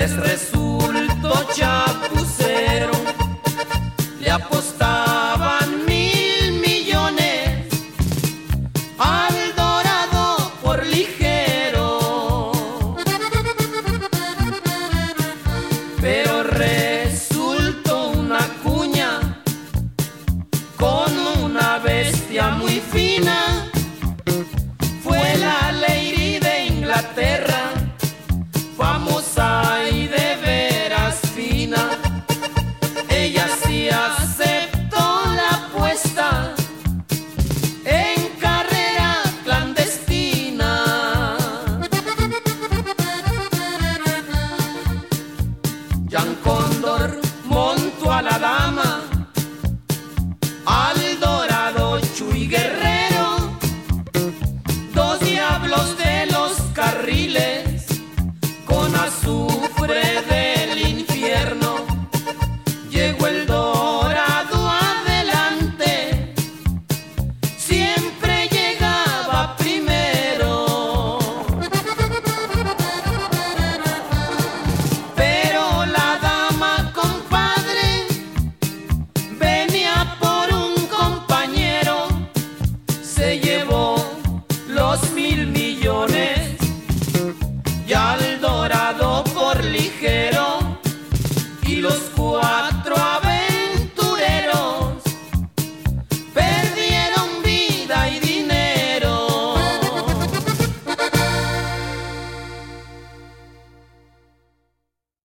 les resultó chapucero, le apostaban 1.000 millones al Dorado por ligero. Pero resultó una cuña con una bestia muy fina. Fue la Lady de Inglaterra, famosa y de veras fina. Ella sí aceptó la apuesta en carrera clandestina. Gianco